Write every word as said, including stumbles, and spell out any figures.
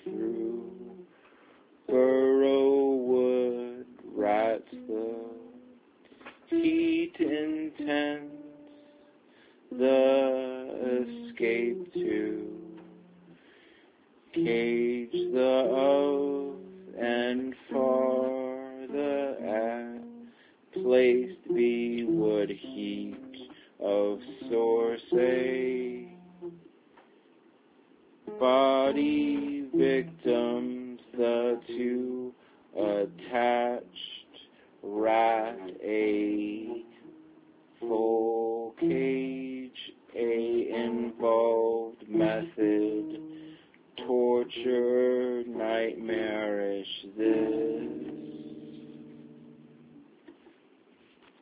through burrow wood rats the heat intense, the escape to cage the of and far the at placed be wood heaps of source body victims, the two attached rat a full cage.